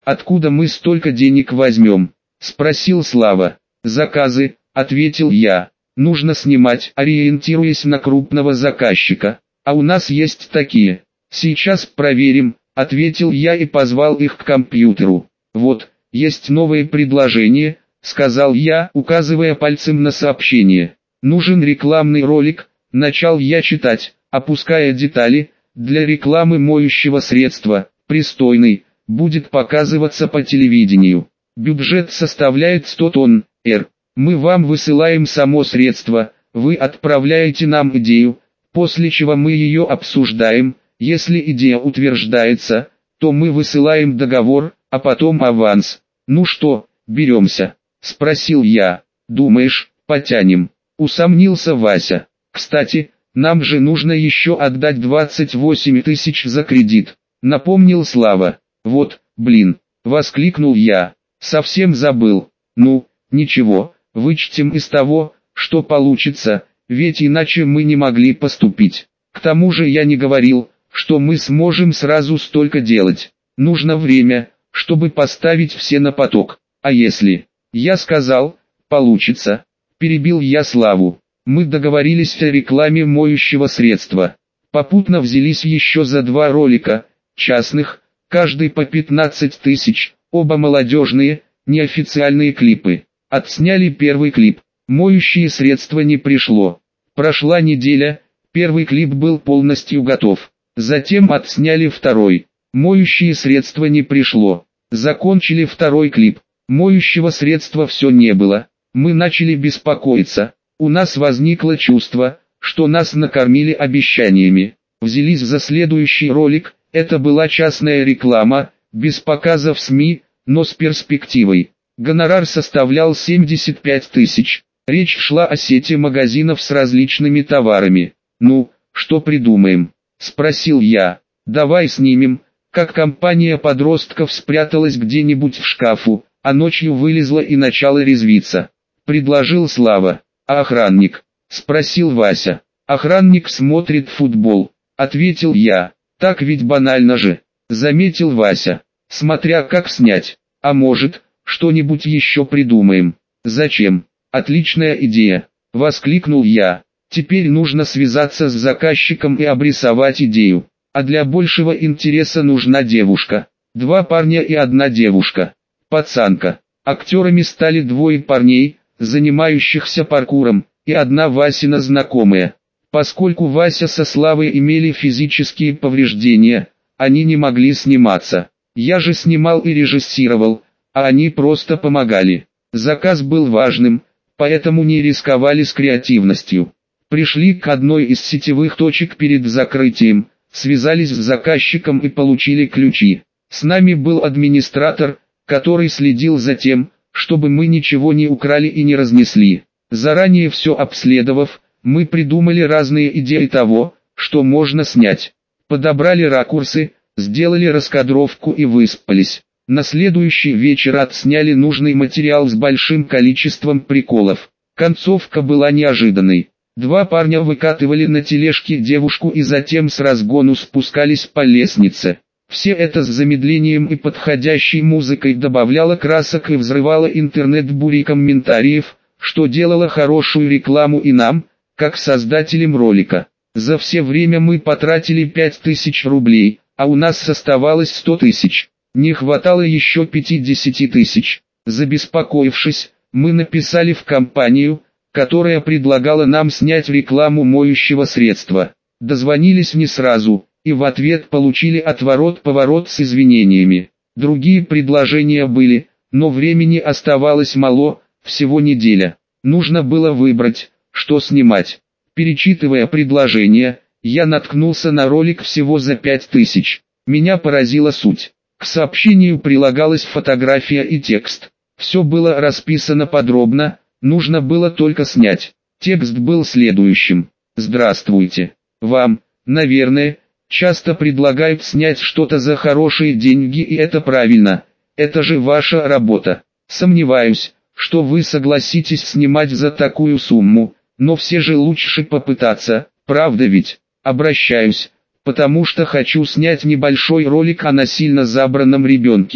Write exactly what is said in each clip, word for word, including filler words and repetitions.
«Откуда мы столько денег возьмем?» – спросил Слава. «Заказы», – ответил я. «Нужно снимать, ориентируясь на крупного заказчика. А у нас есть такие. Сейчас проверим», – ответил я и позвал их к компьютеру. «Вот, есть новые предложения», – сказал я, указывая пальцем на сообщение. «Нужен рекламный ролик», – начал я читать, опуская детали, «для рекламы моющего средства, пристойный, будет показываться по телевидению. Бюджет составляет сто тонн, р. Мы вам высылаем само средство, вы отправляете нам идею, после чего мы ее обсуждаем, если идея утверждается, то мы высылаем договор, а потом аванс. Ну что, беремся?» – спросил я. «Думаешь, потянем?» – усомнился Вася. «Кстати, нам же нужно еще отдать двадцать восемь тысяч за кредит», – напомнил Слава. «Вот, блин», – воскликнул я, – «совсем забыл». «Ну, ничего, вычтем из того, что получится, ведь иначе мы не могли поступить. К тому же я не говорил, что мы сможем сразу столько делать. Нужно время, чтобы поставить все на поток. А если...» «Я сказал, получится», – перебил я Славу. «Мы договорились о рекламе моющего средства. Попутно взялись еще за два ролика, частных, каждый по пятнадцать тысяч, оба молодежные, неофициальные клипы. Отсняли первый клип. Моющие средства не пришло. Прошла неделя, первый клип был полностью готов. Затем отсняли второй. Моющие средства не пришло. Закончили второй клип. Моющего средства все не было. Мы начали беспокоиться. У нас возникло чувство, что нас накормили обещаниями. Взялись за следующий ролик. Это была частная реклама, без показа в СМИ, но с перспективой. Гонорар составлял семьдесят пять тысяч. Речь шла о сети магазинов с различными товарами. «Ну, что придумаем?» – спросил я. «Давай снимем, как компания подростков спряталась где-нибудь в шкафу, а ночью вылезла и начала резвиться», – предложил Слава. «А охранник?» – спросил Вася. «Охранник смотрит футбол», – ответил я. «Так ведь банально же», – заметил Вася. «Смотря как снять. А может, что-нибудь еще придумаем?» «Зачем? Отличная идея», – воскликнул я. «Теперь нужно связаться с заказчиком и обрисовать идею. А для большего интереса нужна девушка. Два парня и одна девушка. Пацанка». Актерами стали двое парней, занимающихся паркуром, и одна Васина знакомая. Поскольку Вася со Славой имели физические повреждения, они не могли сниматься. Я же снимал и режиссировал, а они просто помогали. Заказ был важным, поэтому не рисковали с креативностью. Пришли к одной из сетевых точек перед закрытием, связались с заказчиком и получили ключи. С нами был администратор, который следил за тем, чтобы мы ничего не украли и не разнесли. Заранее все обследовав, мы придумали разные идеи того, что можно снять. Подобрали ракурсы, сделали раскадровку и выспались. На следующий вечер отсняли нужный материал с большим количеством приколов. Концовка была неожиданной. Два парня выкатывали на тележке девушку и затем с разгону спускались по лестнице. Все это с замедлением и подходящей музыкой добавляло красок и взрывало интернет бурей комментариев, что делало хорошую рекламу и нам, как создателям ролика. За все время мы потратили пять тысяч рублей, а у нас оставалось сто тысяч. Не хватало еще пятидесяти тысяч. Забеспокоившись, мы написали в компанию, которая предлагала нам снять рекламу моющего средства. Дозвонились не сразу, и в ответ получили отворот-поворот с извинениями. Другие предложения были, но времени оставалось мало, всего неделя. Нужно было выбрать, что снимать. Перечитывая предложения, я наткнулся на ролик всего за пять тысяч. Меня поразила суть. К сообщению прилагалась фотография и текст. Все было расписано подробно, нужно было только снять. Текст был следующим. «Здравствуйте. Вам, наверное, часто предлагают снять что-то за хорошие деньги, и это правильно. Это же ваша работа. Сомневаюсь, что вы согласитесь снимать за такую сумму, но все же лучше попытаться, правда ведь? Обращаюсь, потому что хочу снять небольшой ролик о насильно забранном ребенке.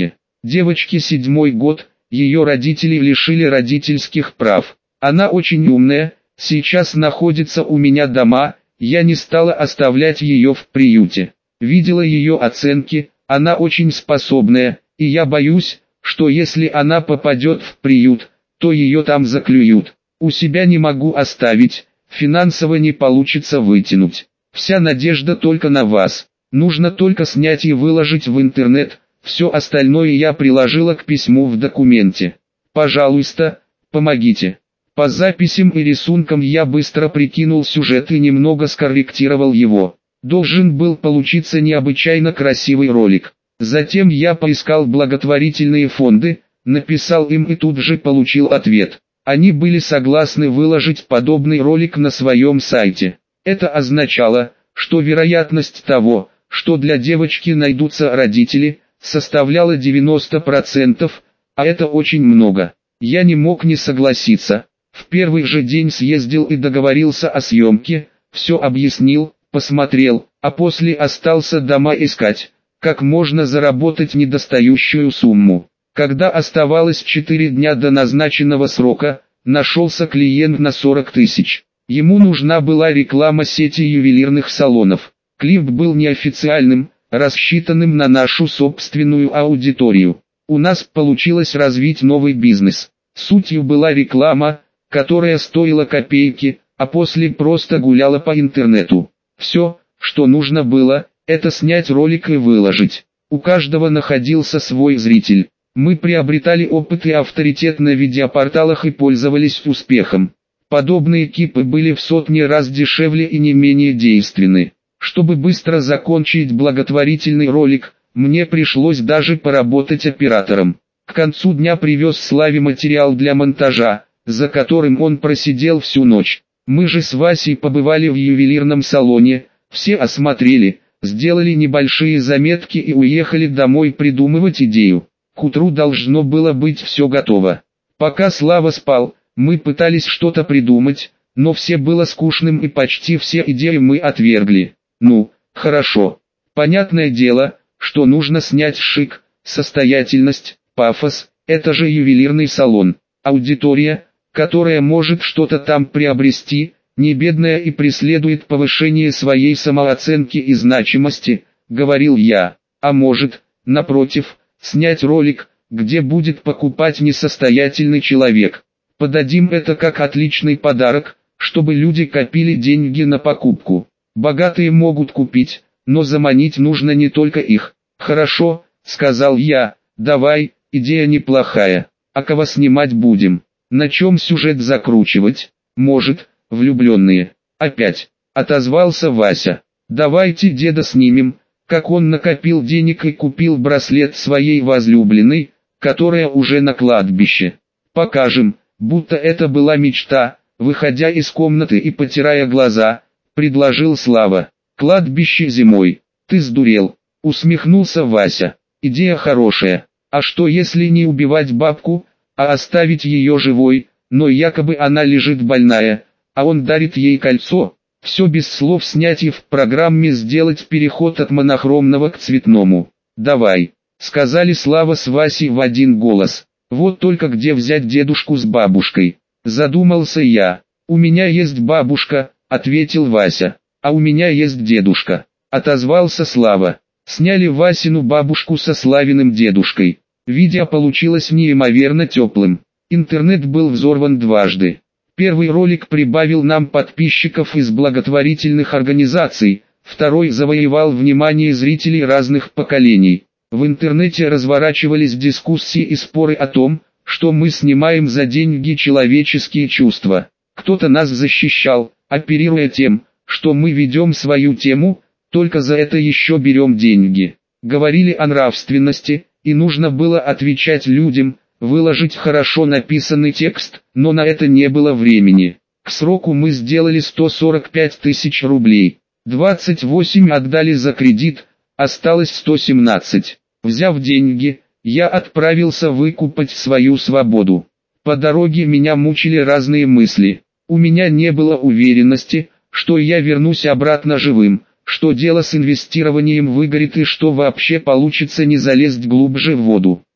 Девочке седьмой год, ее родители лишили родительских прав. Она очень умная, сейчас находится у меня дома, я не стала оставлять ее в приюте. Видела ее оценки, она очень способная, и я боюсь, что если она попадет в приют, то ее там заклюют. У себя не могу оставить, финансово не получится вытянуть. Вся надежда только на вас. Нужно только снять и выложить в интернет, все остальное я приложила к письму в документе. Пожалуйста, помогите. По записям и рисункам я быстро прикинул сюжет и немного скорректировал его. Должен был получиться необычайно красивый ролик. Затем я поискал благотворительные фонды, написал им и тут же получил ответ. Они были согласны выложить подобный ролик на своем сайте. Это означало, что вероятность того, что для девочки найдутся родители, составляла девяносто процентов, а это очень много. Я не мог не согласиться. В первый же день съездил и договорился о съемке, все объяснил, посмотрел, а после остался дома искать, как можно заработать недостающую сумму. Когда оставалось четыре дня до назначенного срока, нашелся клиент на сорок тысяч. Ему нужна была реклама сети ювелирных салонов. Клип был неофициальным, рассчитанным на нашу собственную аудиторию. У нас получилось развить новый бизнес. Сутью была реклама, которая стоила копейки, а после просто гуляла по интернету. Все, что нужно было, это снять ролик и выложить. У каждого находился свой зритель. Мы приобретали опыт и авторитет на видеопорталах и пользовались успехом. Подобные клипы были в сотни раз дешевле и не менее действенны. Чтобы быстро закончить благотворительный ролик, мне пришлось даже поработать оператором. К концу дня привез Славе материал для монтажа, за которым он просидел всю ночь. Мы же с Васей побывали в ювелирном салоне, все осмотрели, сделали небольшие заметки и уехали домой придумывать идею. К утру должно было быть все готово. Пока Слава спал, мы пытались что-то придумать, но все было скучным и почти все идеи мы отвергли. Ну, хорошо. Понятное дело, что нужно снять шик, состоятельность, пафос, это же ювелирный салон. Аудитория, которая может что-то там приобрести, не бедная и преследует повышение своей самооценки и значимости, говорил я. А может, напротив, снять ролик, где будет покупать несостоятельный человек. Подадим это как отличный подарок, чтобы люди копили деньги на покупку. Богатые могут купить, но заманить нужно не только их. Хорошо, сказал я, давай, идея неплохая. А кого снимать будем? На чем сюжет закручивать? Может, влюбленные. Опять, отозвался Вася. Давайте деда снимем, как он накопил денег и купил браслет своей возлюбленной, которая уже на кладбище. Покажем, будто это была мечта, выходя из комнаты и потирая глаза, предложил Слава. Кладбище зимой. Ты сдурел, усмехнулся Вася. Идея хорошая. А что если не убивать бабку, а оставить ее живой, но якобы она лежит больная, а он дарит ей кольцо? Все без слов снять и в программе сделать переход от монохромного к цветному. Давай, сказали Слава с Васей в один голос. Вот только где взять дедушку с бабушкой? Задумался я. У меня есть бабушка, ответил Вася. А у меня есть дедушка, отозвался Слава. Сняли Васину бабушку со Славиным дедушкой. Видео получилось неимоверно теплым. Интернет был взорван дважды. Первый ролик прибавил нам подписчиков из благотворительных организаций, второй завоевал внимание зрителей разных поколений. В интернете разворачивались дискуссии и споры о том, что мы снимаем за деньги человеческие чувства. Кто-то нас защищал, оперируя тем, что мы ведем свою тему, только за это еще берем деньги. Говорили о нравственности, и нужно было отвечать людям, выложить хорошо написанный текст, но на это не было времени. К сроку мы сделали сто сорок пять тысяч рублей. двадцать восемь отдали за кредит, осталось сто семнадцать. Взяв деньги, я отправился выкупать свою свободу. По дороге меня мучили разные мысли. У меня не было уверенности, что я вернусь обратно живым, что дело с инвестированием выгорит и что вообще получится не залезть глубже в воду.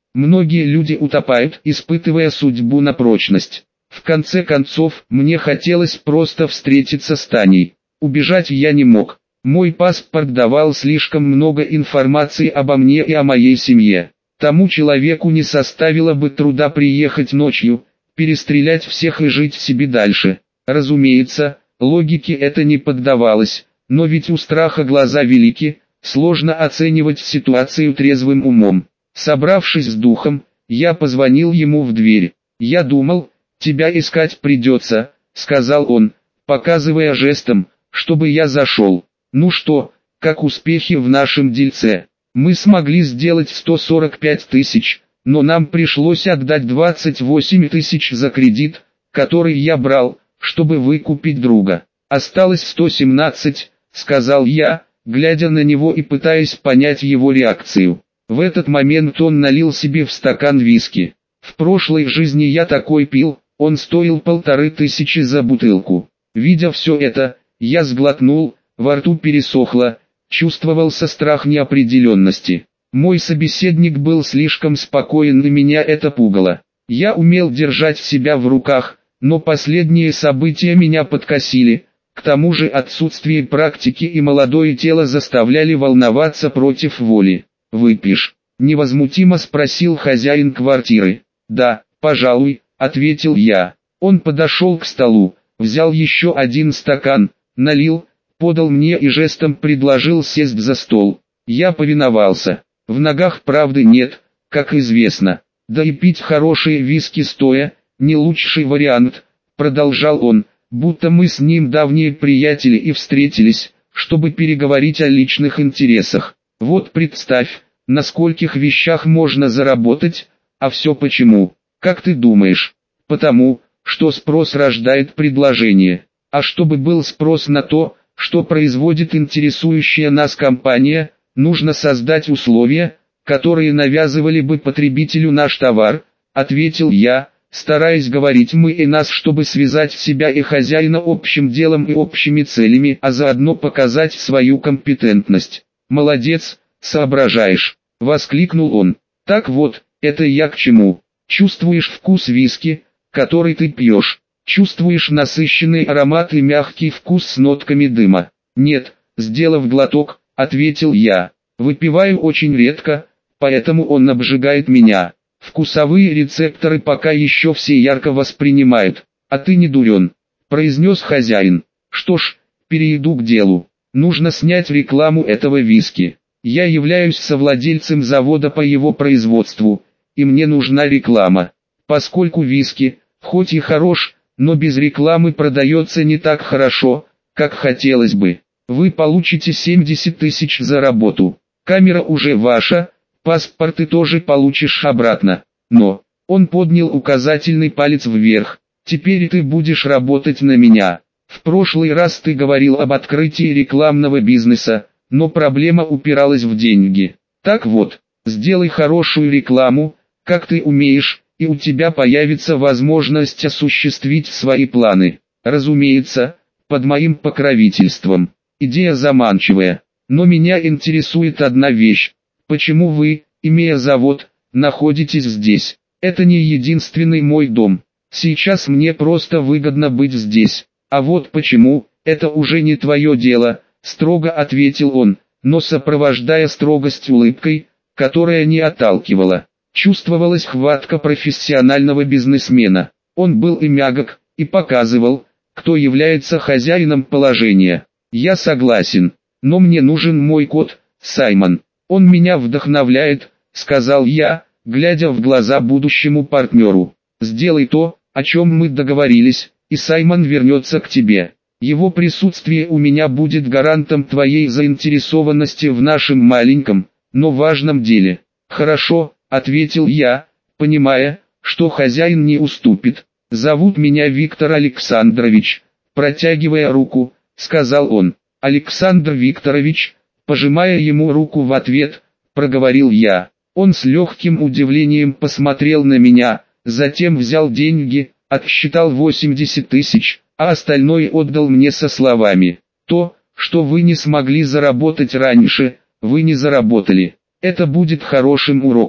Многие люди утопают, испытывая судьбу на прочность. В конце концов, мне хотелось просто встретиться с Таней. Убежать я не мог. Мой паспорт давал слишком много информации обо мне и о моей семье. Тому человеку не составило бы труда приехать ночью, перестрелять всех и жить себе дальше. Разумеется, логике это не поддавалось, но ведь у страха глаза велики, сложно оценивать ситуацию трезвым умом. Собравшись с духом, я позвонил ему в дверь. «Я думал, тебя искать придется», — сказал он, показывая жестом, чтобы я зашел. «Ну что, как успехи в нашем дельце? Мы смогли сделать сто сорок пять тысяч, но нам пришлось отдать двадцать восемь тысяч за кредит, который я брал, чтобы выкупить друга. Осталось сто семнадцать», — сказал я, глядя на него и пытаясь понять его реакцию. В этот момент он налил себе в стакан виски. В прошлой жизни я такой пил, он стоил полторы тысячи за бутылку. Видя все это, я сглотнул, во рту пересохло, чувствовался страх неопределенности. Мой собеседник был слишком спокоен и меня это пугало. Я умел держать себя в руках, но последние события меня подкосили, к тому же отсутствие практики и молодое тело заставляли волноваться против воли. «Выпьешь?» — невозмутимо спросил хозяин квартиры. «Да, пожалуй», — ответил я. Он подошел к столу, взял еще один стакан, налил, подал мне и жестом предложил сесть за стол. Я повиновался. В ногах правды нет, как известно. Да и пить хорошие виски стоя, не лучший вариант, продолжал он, будто мы с ним давние приятели и встретились, чтобы переговорить о личных интересах. Вот представь, на скольких вещах можно заработать, а все почему? Как ты думаешь? Потому, что спрос рождает предложение. А чтобы был спрос на то, что производит интересующая нас компания, нужно создать условия, которые навязывали бы потребителю наш товар, ответил я, стараясь говорить мы и нас, чтобы связать себя и хозяина общим делом и общими целями, а заодно показать свою компетентность. «Молодец, соображаешь», — воскликнул он. «Так вот, это я к чему. Чувствуешь вкус виски, который ты пьешь? Чувствуешь насыщенный аромат и мягкий вкус с нотками дыма?» «Нет», — сделав глоток, ответил я. «Выпиваю очень редко, поэтому он обжигает меня. Вкусовые рецепторы пока еще все ярко воспринимают. А ты не дурен», — произнес хозяин. «Что ж, перейду к делу. Нужно снять рекламу этого виски. Я являюсь совладельцем завода по его производству, и мне нужна реклама. Поскольку виски, хоть и хорош, но без рекламы продается не так хорошо, как хотелось бы. Вы получите семьдесят тысяч за работу. Камера уже ваша, паспорт ты тоже получишь обратно. Но, он поднял указательный палец вверх, теперь ты будешь работать на меня. В прошлый раз ты говорил об открытии рекламного бизнеса, но проблема упиралась в деньги. Так вот, сделай хорошую рекламу, как ты умеешь, и у тебя появится возможность осуществить свои планы. Разумеется, под моим покровительством. Идея заманчивая, но меня интересует одна вещь. Почему вы, имея завод, находитесь здесь? Это не единственный мой дом. Сейчас мне просто выгодно быть здесь. А вот почему, это уже не твое дело, строго ответил он, но сопровождая строгость улыбкой, которая не отталкивала. Чувствовалась хватка профессионального бизнесмена. Он был и мягок, и показывал, кто является хозяином положения. Я согласен, но мне нужен мой кот, Саймон. Он меня вдохновляет, сказал я, глядя в глаза будущему партнеру. Сделай то, о чем мы договорились, и Саймон вернется к тебе. Его присутствие у меня будет гарантом твоей заинтересованности в нашем маленьком, но важном деле. Хорошо, ответил я, понимая, что хозяин не уступит. Зовут меня Виктор Александрович. Протягивая руку, сказал он. Александр Викторович, пожимая ему руку в ответ, проговорил я. Он с легким удивлением посмотрел на меня, затем взял деньги, отсчитал восемьдесят тысяч, а остальное отдал мне со словами: «То, что вы не смогли заработать раньше, вы не заработали. Это будет хорошим уроком.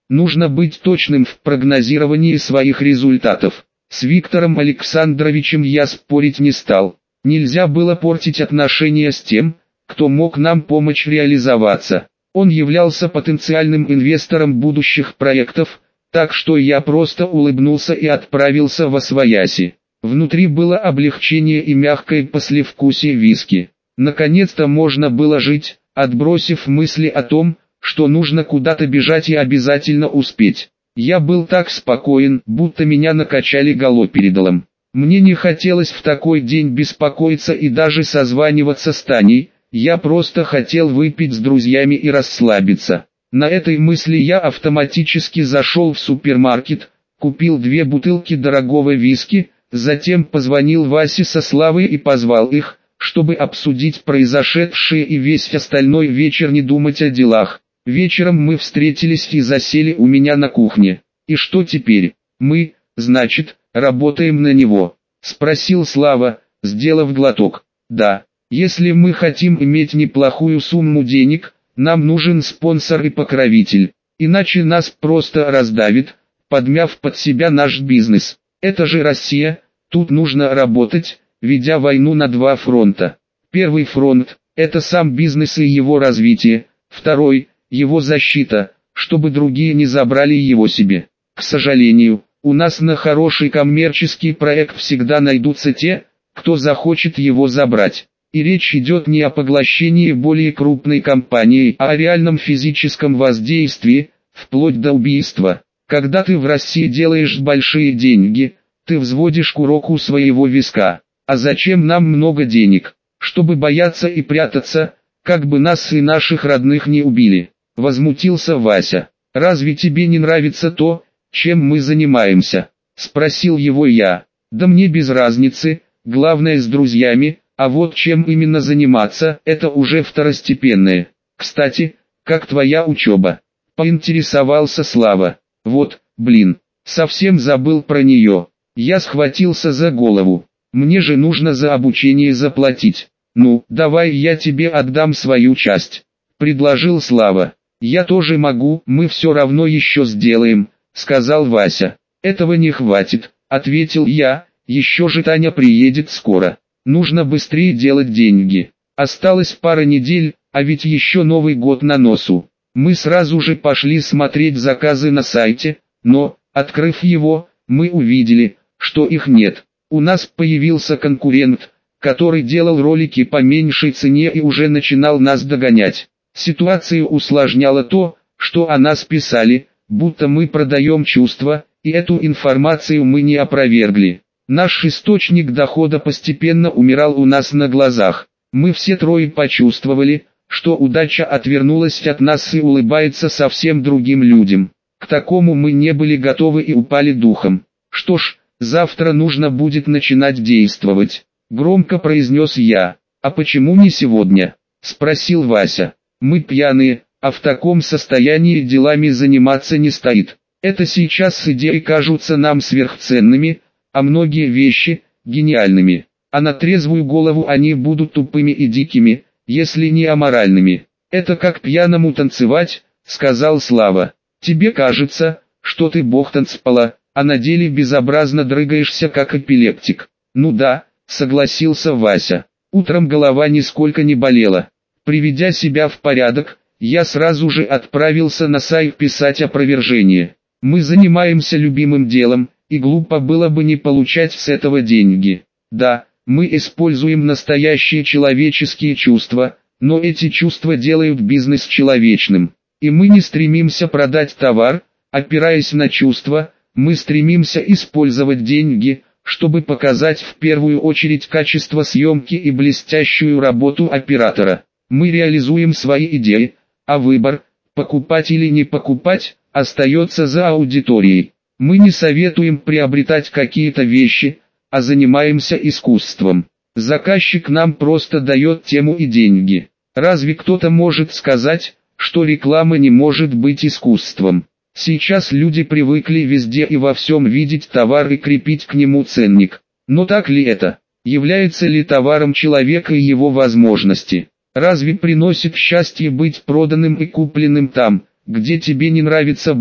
Нужно быть точным в прогнозировании своих результатов. С Виктором Александровичем я спорить не стал. Нельзя было портить отношения с тем, кто мог нам помочь реализоваться. Он являлся потенциальным инвестором будущих проектов, так что я просто улыбнулся и отправился восвояси. Внутри было облегчение и мягкое послевкусие виски. Наконец-то можно было жить, отбросив мысли о том, что нужно куда-то бежать и обязательно успеть. Я был так спокоен, будто меня накачали галоперидолом. Мне не хотелось в такой день беспокоиться и даже созваниваться с Таней, я просто хотел выпить с друзьями и расслабиться. На этой мысли я автоматически зашел в супермаркет, купил две бутылки дорогого виски, затем позвонил Васе со Славой и позвал их, чтобы обсудить произошедшее и весь остальной вечер не думать о делах. Вечером мы встретились и засели у меня на кухне. «И что теперь? Мы, значит, работаем на него?» — спросил Слава, сделав глоток. «Да, если мы хотим иметь неплохую сумму денег, нам нужен спонсор и покровитель, иначе нас просто раздавит, подмяв под себя наш бизнес. Это же Россия, тут нужно работать, ведя войну на два фронта. Первый фронт – это сам бизнес и его развитие, второй – его защита, чтобы другие не забрали его себе. К сожалению, у нас на хороший коммерческий проект всегда найдутся те, кто захочет его забрать. И речь идет не о поглощении более крупной компании, а о реальном физическом воздействии, вплоть до убийства. Когда ты в России делаешь большие деньги, ты взводишь курок у своего виска. А зачем нам много денег? Чтобы бояться и прятаться, как бы нас и наших родных не убили. Возмутился Вася. «Разве тебе не нравится то, чем мы занимаемся?» — спросил его я. «Да мне без разницы, главное с друзьями, а вот чем именно заниматься, это уже второстепенное. Кстати, как твоя учеба?» — поинтересовался Слава. «Вот, блин, совсем забыл про нее». Я схватился за голову. «Мне же нужно за обучение заплатить». «Ну, давай я тебе отдам свою часть», — предложил Слава. «Я тоже могу, мы все равно еще сделаем», — сказал Вася. «Этого не хватит», — ответил я, «еще же Таня приедет скоро. Нужно быстрее делать деньги. Осталось пара недель, а ведь еще Новый год на носу». Мы сразу же пошли смотреть заказы на сайте, но, открыв его, мы увидели, что их нет. У нас появился конкурент, который делал ролики по меньшей цене и уже начинал нас догонять. Ситуацию усложняло то, что о нас писали, будто мы продаем чувства, и эту информацию мы не опровергли. Наш источник дохода постепенно умирал у нас на глазах. Мы все трое почувствовали, что удача отвернулась от нас и улыбается совсем другим людям. К такому мы не были готовы и упали духом. «Что ж, завтра нужно будет начинать действовать», — громко произнес я. «А почему не сегодня?» — спросил Вася. «Мы пьяные, а в таком состоянии делами заниматься не стоит. Это сейчас идеи кажутся нам сверхценными, а многие вещи – гениальными. А на трезвую голову они будут тупыми и дикими, если не аморальными. Это как пьяному танцевать», — сказал Слава. «Тебе кажется, что ты бог танцпола, а на деле безобразно дрыгаешься как эпилептик». «Ну да», — согласился Вася. Утром голова нисколько не болела. Приведя себя в порядок, я сразу же отправился на сайт писать опровержение. Мы занимаемся любимым делом, и глупо было бы не получать с этого деньги. Да, мы используем настоящие человеческие чувства, но эти чувства делают бизнес человечным. И мы не стремимся продать товар, опираясь на чувства, мы стремимся использовать деньги, чтобы показать в первую очередь качество съемки и блестящую работу оператора. Мы реализуем свои идеи, а выбор, покупать или не покупать, остается за аудиторией. Мы не советуем приобретать какие-то вещи, а занимаемся искусством. Заказчик нам просто дает тему и деньги. Разве кто-то может сказать, что реклама не может быть искусством? Сейчас люди привыкли везде и во всем видеть товар и крепить к нему ценник. Но так ли это? Является ли товаром человека и его возможности? Разве приносит счастье быть проданным и купленным там, где тебе не нравится быть,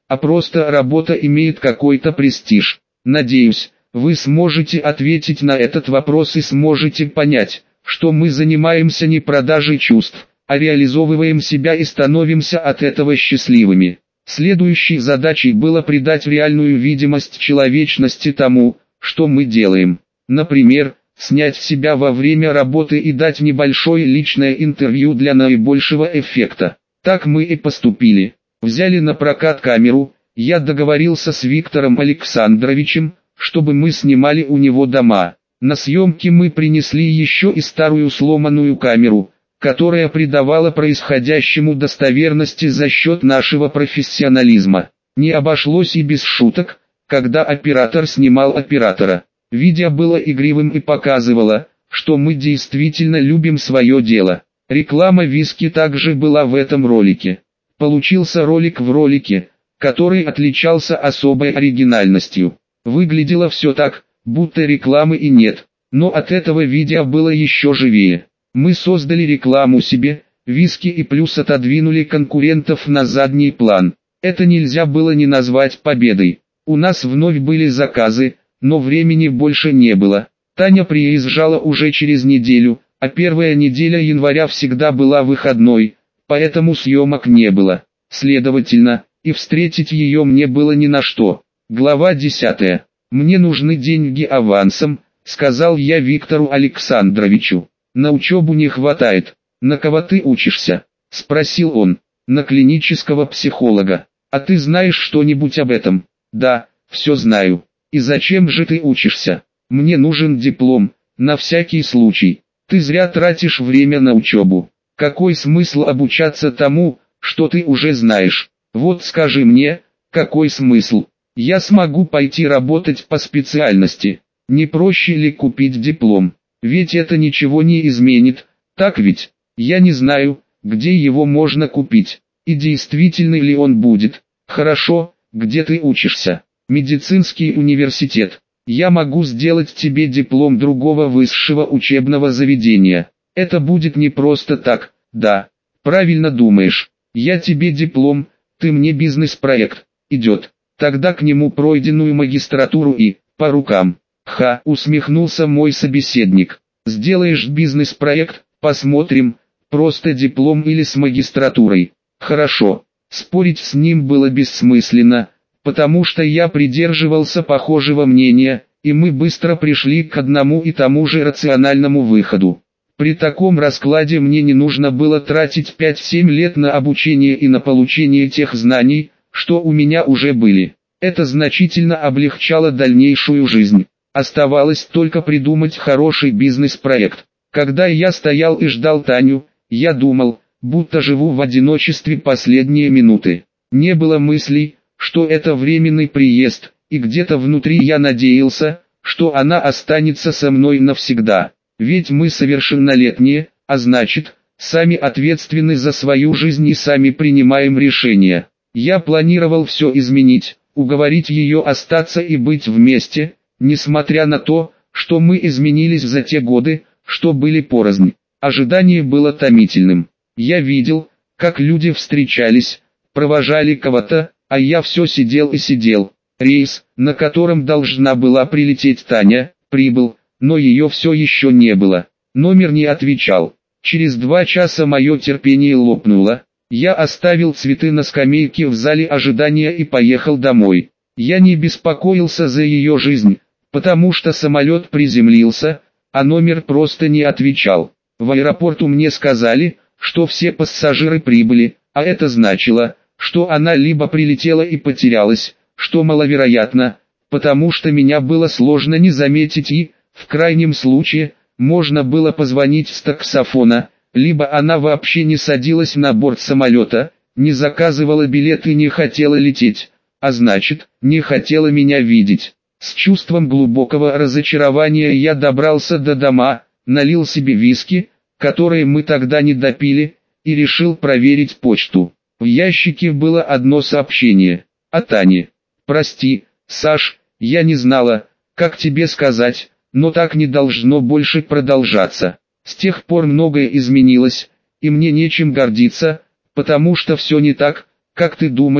а просто работа имеет какой-то престиж. Надеюсь, вы сможете ответить на этот вопрос и сможете понять, что мы занимаемся не продажей чувств, а реализовываем себя и становимся от этого счастливыми. Следующей задачей было придать реальную видимость человечности тому, что мы делаем. Например, снять себя во время работы и дать небольшое личное интервью для наибольшего эффекта. Так мы и поступили. Взяли на прокат камеру, я договорился с Виктором Александровичем, чтобы мы снимали у него дома. На съемки мы принесли еще и старую сломанную камеру, которая придавала происходящему достоверности за счет нашего профессионализма. Не обошлось и без шуток, когда оператор снимал оператора. Видео было игривым и показывало, что мы действительно любим свое дело. Реклама виски также была в этом ролике. Получился ролик в ролике, который отличался особой оригинальностью. Выглядело все так, будто рекламы и нет, но от этого видео было еще живее. Мы создали рекламу себе, виски и плюс отодвинули конкурентов на задний план. Это нельзя было не назвать победой. У нас вновь были заказы, но времени больше не было. Таня приезжала уже через неделю, а первая неделя января всегда была выходной, поэтому съемок не было. Следовательно, и встретить ее мне было ни на что. Глава десятая. «Мне нужны деньги авансом», — сказал я Виктору Александровичу. «На учебу не хватает». «На кого ты учишься?» — спросил он. «На клинического психолога. А ты знаешь что-нибудь об этом?» «Да, все знаю». «И зачем же ты учишься?» «Мне нужен диплом, на всякий случай». «Ты зря тратишь время на учебу. Какой смысл обучаться тому, что ты уже знаешь? Вот скажи мне, какой смысл? Я смогу пойти работать по специальности. Не проще ли купить диплом? Ведь это ничего не изменит, так ведь? Я не знаю, где его можно купить, и действительно ли он будет. Хорошо, где ты учишься?» «Медицинский университет. Я могу сделать тебе диплом другого высшего учебного заведения. Это будет не просто так, да, правильно думаешь. Я тебе диплом, ты мне бизнес-проект. Идет. Тогда к нему пройденную магистратуру и, по рукам». «Ха», усмехнулся мой собеседник. «Сделаешь бизнес-проект, посмотрим, просто диплом или с магистратурой». «Хорошо». Спорить с ним было бессмысленно, потому что я придерживался похожего мнения, и мы быстро пришли к одному и тому же рациональному выходу. При таком раскладе мне не нужно было тратить пять-семь лет на обучение и на получение тех знаний, что у меня уже были. Это значительно облегчало дальнейшую жизнь. Оставалось только придумать хороший бизнес-проект. Когда я стоял и ждал Таню, я думал, будто живу в одиночестве последние минуты. Не было мыслей, что это временный приезд, и где-то внутри я надеялся, что она останется со мной навсегда. Ведь мы совершеннолетние, а значит, сами ответственны за свою жизнь и сами принимаем решения. Я планировал все изменить, уговорить ее остаться и быть вместе, несмотря на то, что мы изменились за те годы, что были порознь. Ожидание было томительным. Я видел, как люди встречались, провожали кого-то, а я все сидел и сидел. Рейс, на котором должна была прилететь Таня, прибыл, но ее все еще не было. Номер не отвечал. Через два часа мое терпение лопнуло. Я оставил цветы на скамейке в зале ожидания и поехал домой. Я не беспокоился за ее жизнь, потому что самолет приземлился, а номер просто не отвечал. В аэропорту мне сказали, что все пассажиры прибыли, а это значило, что она либо прилетела и потерялась, что маловероятно, потому что меня было сложно не заметить и, в крайнем случае, можно было позвонить с таксофона, либо она вообще не садилась на борт самолета, не заказывала билет и не хотела лететь, а значит, не хотела меня видеть. С чувством глубокого разочарования я добрался до дома, налил себе виски, которые мы тогда не допили, и решил проверить почту. В ящике было одно сообщение от Ани. «Прости, Саш, я не знала, как тебе сказать, но так не должно больше продолжаться. С тех пор многое изменилось, и мне нечем гордиться, потому что все не так, как ты думаешь,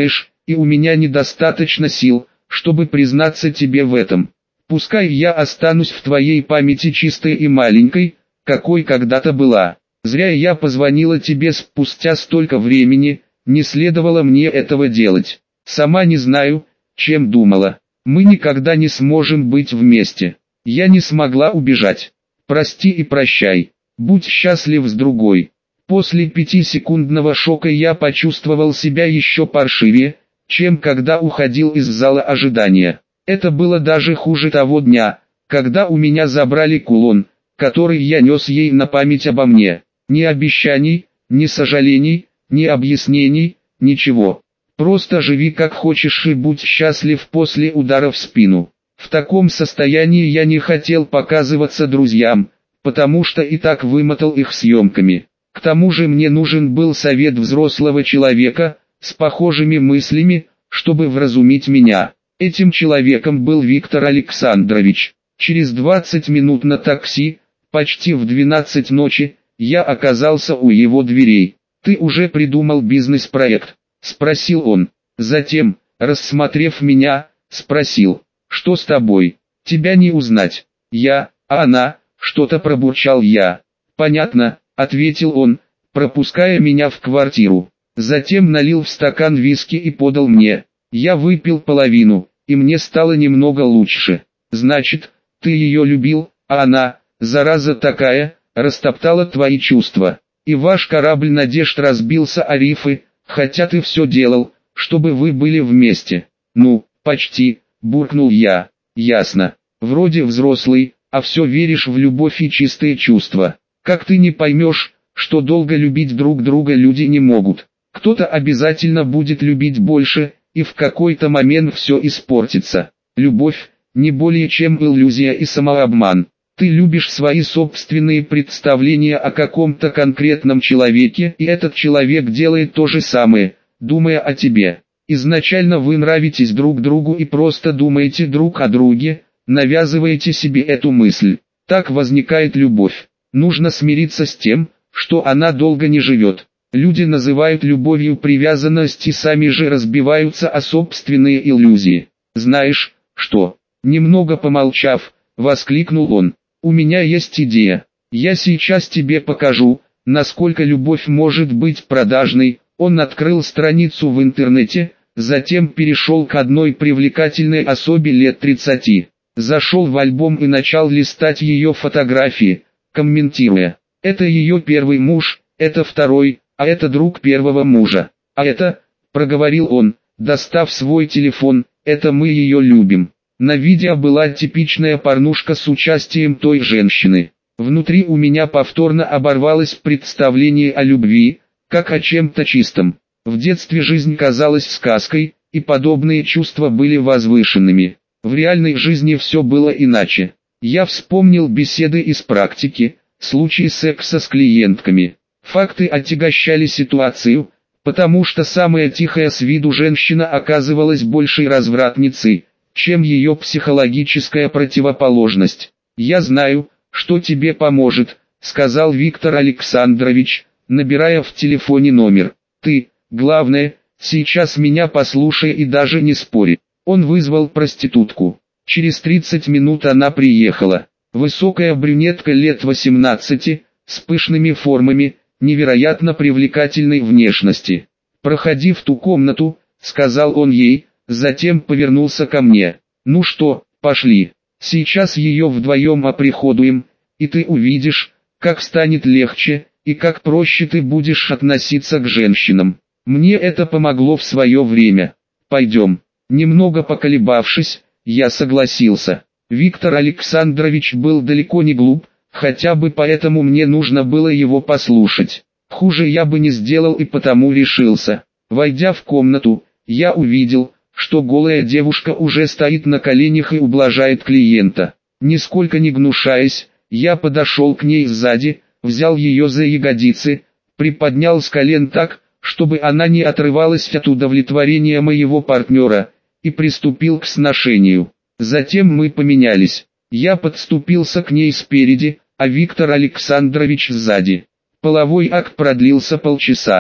и у меня недостаточно сил, чтобы признаться тебе в этом. Пускай я останусь в твоей памяти чистой и маленькой, какой когда-то была. Зря я позвонила тебе спустя столько времени, не следовало мне этого делать. Сама не знаю, чем думала. Мы никогда не сможем быть вместе. Я не смогла убежать. Прости и прощай. Будь счастлив с другой. После пятисекундного шока я почувствовал себя еще паршивее, чем когда уходил из зала ожидания. Это было даже хуже того дня, когда у меня забрали кулон, который я нес ей на память обо мне. Ни обещаний, ни сожалений, ни объяснений, ничего. Просто живи как хочешь и будь счастлив после удара в спину. В таком состоянии я не хотел показываться друзьям, потому что и так вымотал их съемками. К тому же мне нужен был совет взрослого человека, с похожими мыслями, чтобы вразумить меня. Этим человеком был Виктор Александрович. Через двадцать минут на такси, почти в двенадцать ночи, я оказался у его дверей. «Ты уже придумал бизнес-проект?» – спросил он. Затем, рассмотрев меня, спросил: «Что с тобой? Тебя не узнать». «Я, а она», – что-то пробурчал я. «Понятно», – ответил он, пропуская меня в квартиру. Затем налил в стакан виски и подал мне. Я выпил половину, и мне стало немного лучше. «Значит, ты ее любил, а она, зараза такая, растоптала твои чувства. И ваш корабль надежд разбился о рифы, хотя ты все делал, чтобы вы были вместе». «Ну, почти», – буркнул я. «Ясно. Вроде взрослый, а все веришь в любовь и чистые чувства. Как ты не поймешь, что долго любить друг друга люди не могут? Кто-то обязательно будет любить больше, и в какой-то момент все испортится. Любовь – не более чем иллюзия и самообман. Ты любишь свои собственные представления о каком-то конкретном человеке, и этот человек делает то же самое, думая о тебе. Изначально вы нравитесь друг другу и просто думаете друг о друге, навязываете себе эту мысль. Так возникает любовь. Нужно смириться с тем, что она долго не живет. Люди называют любовью привязанность и сами же разбиваются о собственные иллюзии. Знаешь, что? Немного помолчав, воскликнул он. У меня есть идея. Я сейчас тебе покажу, насколько любовь может быть продажной. Он открыл страницу в интернете, затем перешел к одной привлекательной особе лет тридцати. Зашел в альбом и начал листать ее фотографии, комментируя: «Это ее первый муж, это второй, а это друг первого мужа. А это», — проговорил он, достав свой телефон, «это мы ее любим». На видео была типичная порнушка с участием той женщины. Внутри у меня повторно оборвалось представление о любви, как о чем-то чистом. В детстве жизнь казалась сказкой, и подобные чувства были возвышенными. В реальной жизни все было иначе. Я вспомнил беседы из практики, случаи секса с клиентками. Факты отягощали ситуацию, потому что самая тихая с виду женщина оказывалась большей развратницей, чем ее психологическая противоположность. «Я знаю, что тебе поможет», — сказал Виктор Александрович, набирая в телефоне номер. «Ты, главное, сейчас меня послушай и даже не спори». Он вызвал проститутку. Через тридцать минут она приехала. Высокая брюнетка лет восемнадцати, с пышными формами, невероятно привлекательной внешности. «Проходи в ту комнату», — сказал он ей, затем повернулся ко мне. «Ну что, пошли. Сейчас ее вдвоем оприходуем, и ты увидишь, как станет легче, и как проще ты будешь относиться к женщинам. Мне это помогло в свое время. Пойдем». Немного поколебавшись, я согласился. Виктор Александрович был далеко не глуп, хотя бы поэтому мне нужно было его послушать. Хуже я бы не сделал и потому решился. Войдя в комнату, я увидел, что голая девушка уже стоит на коленях и ублажает клиента. Нисколько не гнушаясь, я подошел к ней сзади, взял ее за ягодицы, приподнял с колен так, чтобы она не отрывалась от удовлетворения моего партнера, и приступил к сношению. Затем мы поменялись. Я подступился к ней спереди, а Виктор Александрович сзади. Половой акт продлился полчаса.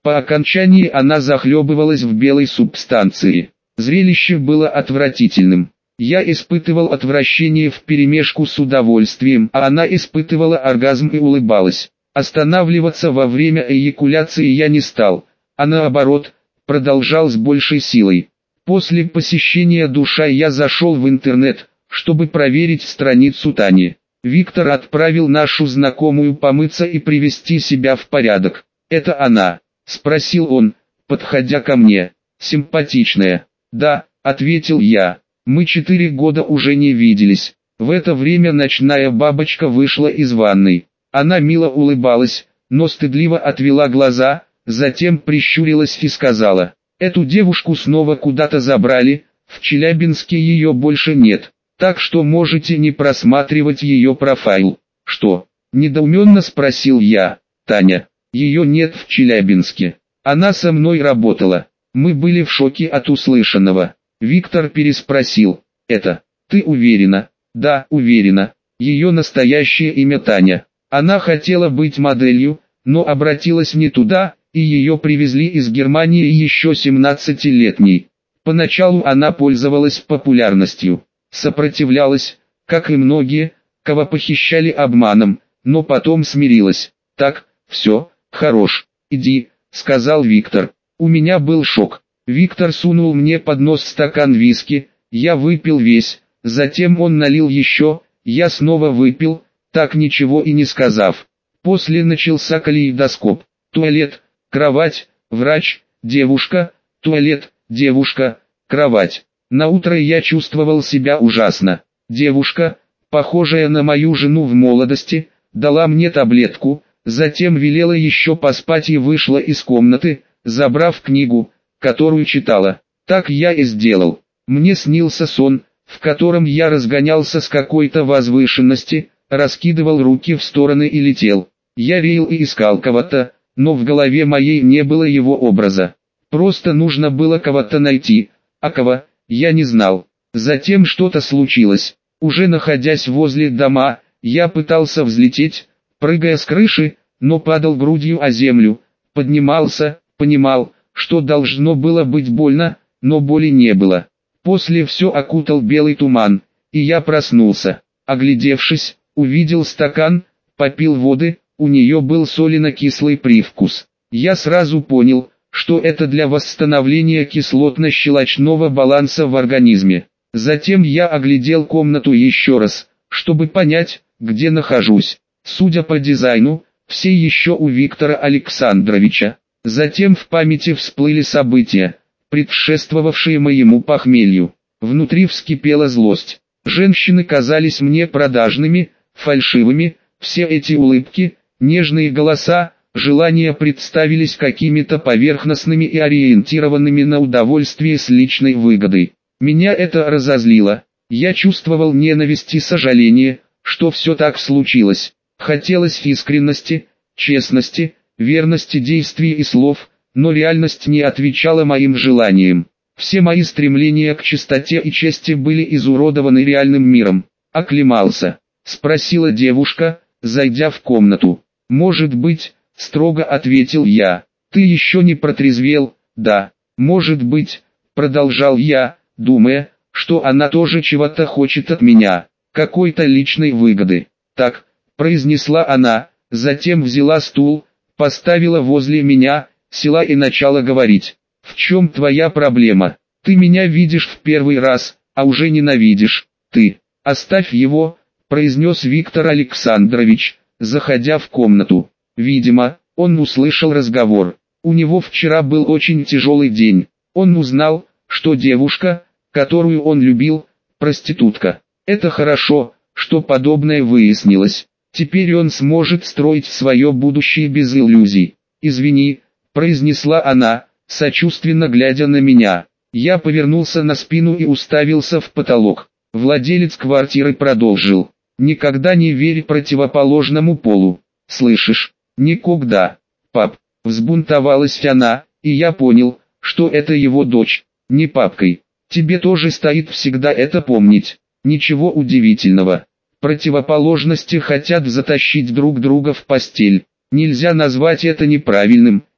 По окончании она захлебывалась в белой субстанции. Зрелище было отвратительным. Я испытывал отвращение вперемешку с удовольствием, а она испытывала оргазм и улыбалась. Останавливаться во время эякуляции я не стал, а наоборот, продолжал с большей силой. После посещения душа я зашел в интернет, чтобы проверить страницу Тани. Виктор отправил нашу знакомую помыться и привести себя в порядок. «Это она?» – спросил он, подходя ко мне. «Симпатичная?» «Да», – ответил я. «Мы четыре года уже не виделись». В это время ночная бабочка вышла из ванной. Она мило улыбалась, но стыдливо отвела глаза, затем прищурилась и сказала: «Эту девушку снова куда-то забрали, в Челябинске ее больше нет, так что можете не просматривать ее профайл». «Что?» – недоуменно спросил я. «Таня, ее нет в Челябинске. Она со мной работала». Мы были в шоке от услышанного. Виктор переспросил: «Это, ты уверена?» «Да, уверена. Ее настоящее имя Таня. Она хотела быть моделью, но обратилась не туда, и ее привезли из Германии еще семнадцатилетней. Поначалу она пользовалась популярностью, сопротивлялась, как и многие, кого похищали обманом, но потом смирилась. Так, все, хорош, иди», — сказал Виктор. У меня был шок. Виктор сунул мне под нос стакан виски, я выпил весь, затем он налил еще, я снова выпил, так ничего и не сказав. После начался калейдоскоп. Туалет, кровать, врач, девушка, туалет, девушка, кровать. На утро я чувствовал себя ужасно. Девушка, похожая на мою жену в молодости, дала мне таблетку, затем велела еще поспать и вышла из комнаты, забрав книгу, которую читала. Так я и сделал. Мне снился сон, в котором я разгонялся с какой-то возвышенности, раскидывал руки в стороны и летел. Я реял и искал кого-то, но в голове моей не было его образа. Просто нужно было кого-то найти, а кого, я не знал. Затем что-то случилось. Уже находясь возле дома, я пытался взлететь, прыгая с крыши, но падал грудью о землю, поднимался, понимал, что должно было быть больно, но боли не было. После все окутал белый туман, и я проснулся. Оглядевшись, увидел стакан, попил воды, у нее был солено-кислый привкус. Я сразу понял, что это для восстановления кислотно-щелочного баланса в организме. Затем я оглядел комнату еще раз, чтобы понять, где нахожусь. Судя по дизайну, все еще у Виктора Александровича. Затем в памяти всплыли события, предшествовавшие моему похмелью. Внутри вскипела злость. Женщины казались мне продажными, фальшивыми, все эти улыбки, нежные голоса, желания представились какими-то поверхностными и ориентированными на удовольствие с личной выгодой. Меня это разозлило. Я чувствовал ненависть и сожаление, что все так случилось. Хотелось искренности, честности, верности действий и слов, но реальность не отвечала моим желаниям. Все мои стремления к чистоте и чести были изуродованы реальным миром. «Оклемался?» – спросила девушка, зайдя в комнату. «Может быть», – строго ответил я. «Ты еще не протрезвел?» «Да, может быть», – продолжал я, думая, что она тоже чего-то хочет от меня, какой-то личной выгоды. «Так», – произнесла она, затем взяла стул, поставила возле меня, села и начала говорить. «В чем твоя проблема? Ты меня видишь в первый раз, а уже ненавидишь. Ты, оставь его», – произнес Виктор Александрович, заходя в комнату. Видимо, он услышал разговор. У него вчера был очень тяжелый день. Он узнал, что девушка, которую он любил, проститутка. Это хорошо, что подобное выяснилось. Теперь он сможет строить свое будущее без иллюзий. «Извини», – произнесла она, сочувственно глядя на меня. Я повернулся на спину и уставился в потолок. Владелец квартиры продолжил. «Никогда не верь противоположному полу. Слышишь? Никогда». «Пап», – взбунтовалась она, и я понял, что это его дочь, не папкой. «Тебе тоже стоит всегда это помнить. Ничего удивительного. Противоположности хотят затащить друг друга в постель. Нельзя назвать это неправильным,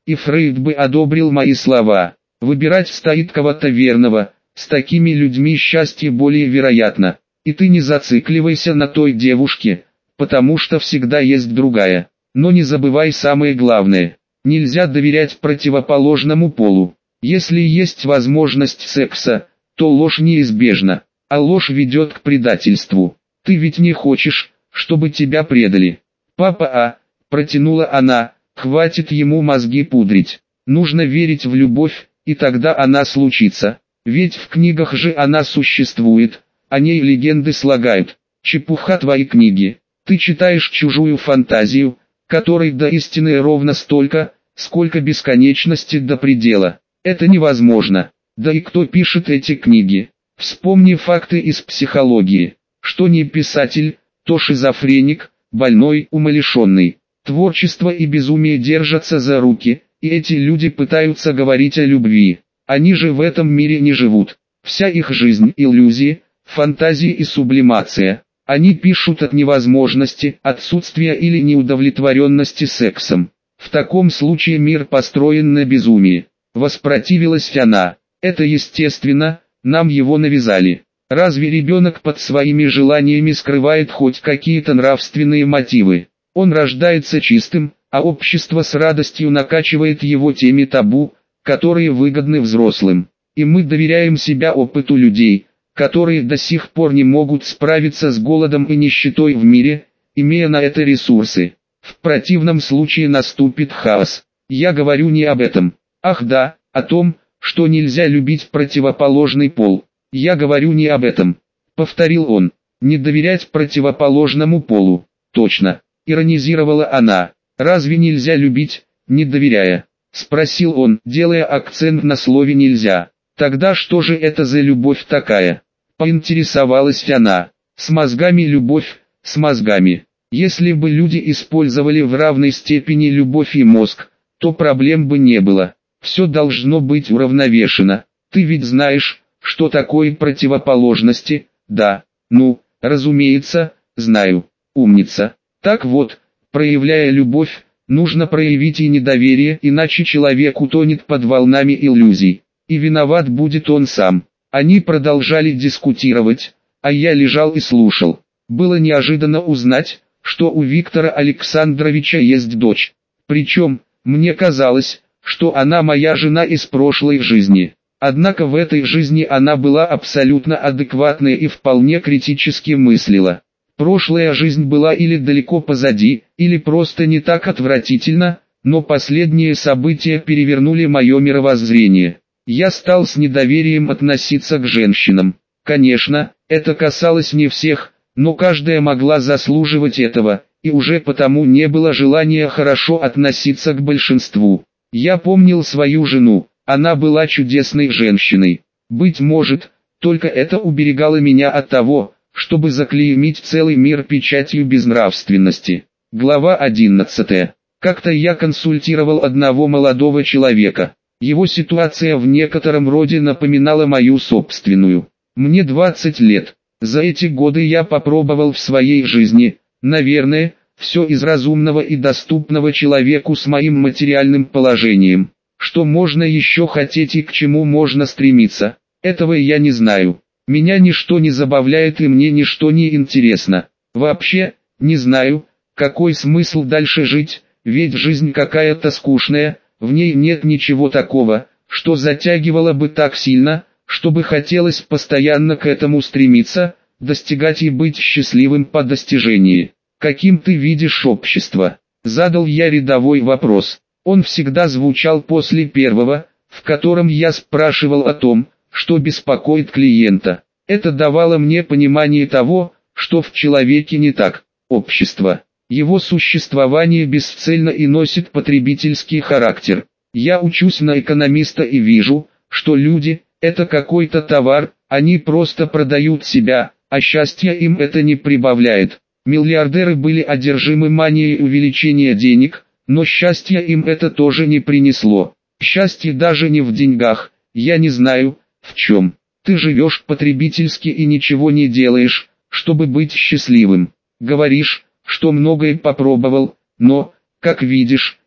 и Фрейд бы одобрил мои слова. Выбирать стоит кого-то верного, с такими людьми счастье более вероятно. И ты не зацикливайся на той девушке, потому что всегда есть другая. Но не забывай самое главное. Нельзя доверять противоположному полу. Если есть возможность секса, то ложь неизбежна, а ложь ведет к предательству. Ты ведь не хочешь, чтобы тебя предали. Папа, а, протянула она, хватит ему мозги пудрить. Нужно верить в любовь, и тогда она случится. Ведь в книгах же она существует, о ней легенды слагают. Чепуха твои книги. Ты читаешь чужую фантазию, которой до истины ровно столько, сколько бесконечности до предела. Это невозможно. Да и кто пишет эти книги? Вспомни факты из психологии. Что не писатель, то шизофреник, больной, умалишенный. Творчество и безумие держатся за руки, и эти люди пытаются говорить о любви. Они же в этом мире не живут. Вся их жизнь – иллюзии, фантазии и сублимация. Они пишут от невозможности, отсутствия или неудовлетворенности сексом. В таком случае мир построен на безумии. Воспротивилась она. Это естественно, нам его навязали. Разве ребенок под своими желаниями скрывает хоть какие-то нравственные мотивы? Он рождается чистым, а общество с радостью накачивает его теми табу, которые выгодны взрослым. И мы доверяем себя опыту людей, которые до сих пор не могут справиться с голодом и нищетой в мире, имея на это ресурсы. В противном случае наступит хаос. Я говорю не об этом. Ах да, о том, что нельзя любить противоположный пол. Я говорю не об этом. Повторил он. Не доверять противоположному полу. Точно. Иронизировала она. Разве нельзя любить, не доверяя? Спросил он, делая акцент на слове «нельзя». Тогда что же это за любовь такая? Поинтересовалась она. С мозгами любовь, с мозгами. Если бы люди использовали в равной степени любовь и мозг, то проблем бы не было. Все должно быть уравновешено. Ты ведь знаешь, что такое противоположности? Да, ну, разумеется, знаю. Умница. Так вот, проявляя любовь, нужно проявить и недоверие, иначе человек утонет под волнами иллюзий. И виноват будет он сам. Они продолжали дискутировать, а я лежал и слушал. Было неожиданно узнать, что у Виктора Александровича есть дочь. Причем, мне казалось, что она моя жена из прошлой жизни. Однако в этой жизни она была абсолютно адекватной и вполне критически мыслила. Прошлая жизнь была или далеко позади, или просто не так отвратительна, но последние события перевернули мое мировоззрение. Я стал с недоверием относиться к женщинам. Конечно, это касалось не всех, но каждая могла заслуживать этого, и уже потому не было желания хорошо относиться к большинству. Я помнил свою жену, она была чудесной женщиной. Быть может, только это уберегало меня от того, чтобы заклеймить целый мир печатью безнравственности. Глава одиннадцатая. Как-то я консультировал одного молодого человека. Его ситуация в некотором роде напоминала мою собственную. Мне двадцать лет. За эти годы я попробовал в своей жизни, наверное, все из разумного и доступного человеку с моим материальным положением. Что можно еще хотеть и к чему можно стремиться, этого я не знаю. Меня ничто не забавляет и мне ничто не интересно. Вообще, не знаю, какой смысл дальше жить, ведь жизнь какая-то скучная, в ней нет ничего такого, что затягивало бы так сильно, чтобы хотелось постоянно к этому стремиться, достигать и быть счастливым по достижении. Каким ты видишь общество? Задал я рядовой вопрос. Он всегда звучал после первого, в котором я спрашивал о том, что беспокоит клиента. Это давало мне понимание того, что в человеке не так. Общество. Его существование бесцельно и носит потребительский характер. Я учусь на экономиста и вижу, что люди – это какой-то товар, они просто продают себя, а счастья им это не прибавляет. Миллиардеры были одержимы манией увеличения денег, но счастья им это тоже не принесло. Счастье даже не в деньгах, я не знаю, в чем. Ты живешь потребительски и ничего не делаешь, чтобы быть счастливым. Говоришь, что многое попробовал, но, как видишь,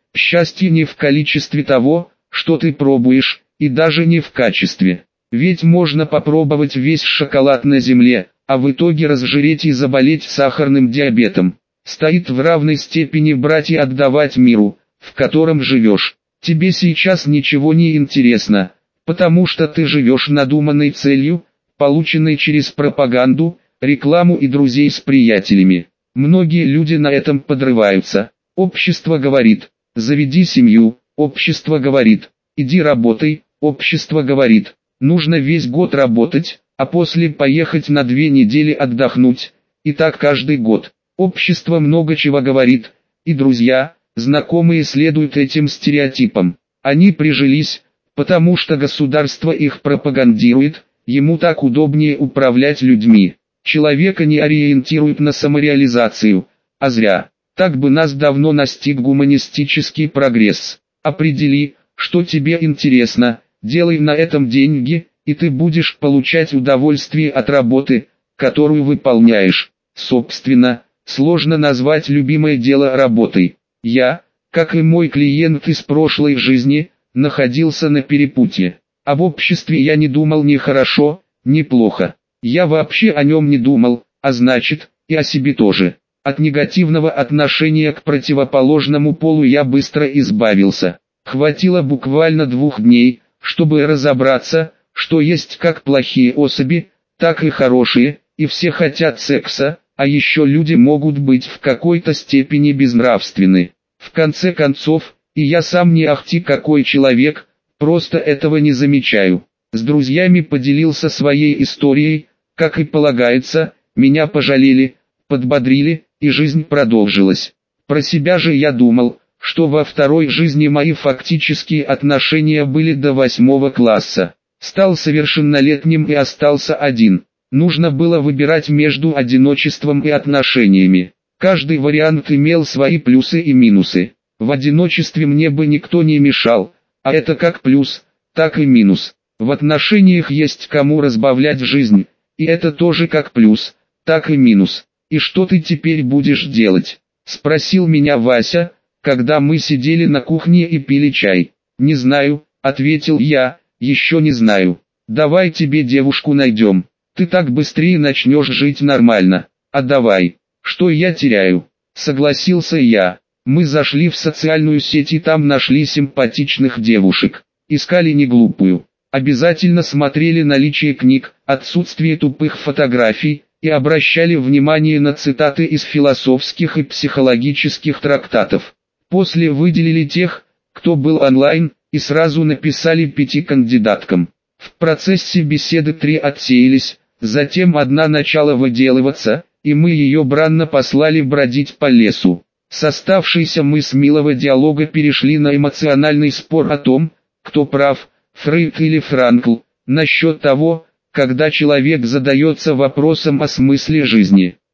Счастье не в количестве того, что ты пробуешь, и даже не в качестве. Ведь можно попробовать весь шоколад на земле, а в итоге разжиреть и заболеть сахарным диабетом. Стоит в равной степени брать и отдавать миру, в котором живешь. Тебе сейчас ничего не интересно, потому что ты живешь надуманной целью, полученной через пропаганду, рекламу и друзей с приятелями. Многие люди на этом подрываются. Общество говорит: заведи семью, общество говорит: иди работай, общество говорит: нужно весь год работать, а после поехать на две недели отдохнуть, и так каждый год. Общество много чего говорит, и друзья, знакомые следуют этим стереотипам. Они прижились, потому что государство их пропагандирует, ему так удобнее управлять людьми. Человека не ориентируют на самореализацию, а зря. Так бы нас давно настиг гуманистический прогресс. Определи, что тебе интересно, делай на этом деньги, и ты будешь получать удовольствие от работы, которую выполняешь. Собственно, сложно назвать любимое дело работой. Я, как и мой клиент из прошлой жизни, находился на перепутье. Об обществе я не думал ни хорошо, ни плохо. Я вообще о нем не думал, а значит, и о себе тоже. От негативного отношения к противоположному полу я быстро избавился. Хватило буквально двух дней, чтобы разобраться, что есть как плохие особи, так и хорошие, и все хотят секса, а еще люди могут быть в какой-то степени безнравственны. В конце концов, и я сам не ахти какой человек, просто этого не замечаю. С друзьями поделился своей историей, как и полагается, меня пожалели, подбодрили, и жизнь продолжилась. Про себя же я думал, что во второй жизни мои фактические отношения были до восьмого класса. Стал совершеннолетним и остался один. Нужно было выбирать между одиночеством и отношениями. Каждый вариант имел свои плюсы и минусы. В одиночестве мне бы никто не мешал, а это как плюс, так и минус. В отношениях есть кому разбавлять жизнь, и это тоже как плюс, так и минус. «И что ты теперь будешь делать?» – спросил меня Вася, когда мы сидели на кухне и пили чай. «Не знаю», – ответил я, – «еще не знаю. Давай тебе девушку найдем. Ты так быстрее начнешь жить нормально. А давай, что я теряю?» Согласился я. Мы зашли в социальную сеть и там нашли симпатичных девушек. Искали не глупую. Обязательно смотрели наличие книг, отсутствие тупых фотографий, и обращали внимание на цитаты из философских и психологических трактатов. После выделили тех, кто был онлайн, и сразу написали пяти кандидаткам. В процессе беседы три отсеялись, затем одна начала выделываться, и мы ее бранно послали бродить по лесу. С оставшейся мы с милого диалога перешли на эмоциональный спор о том, кто прав, Фрейд или Франкл, насчет того, когда человек задается вопросом о смысле жизни.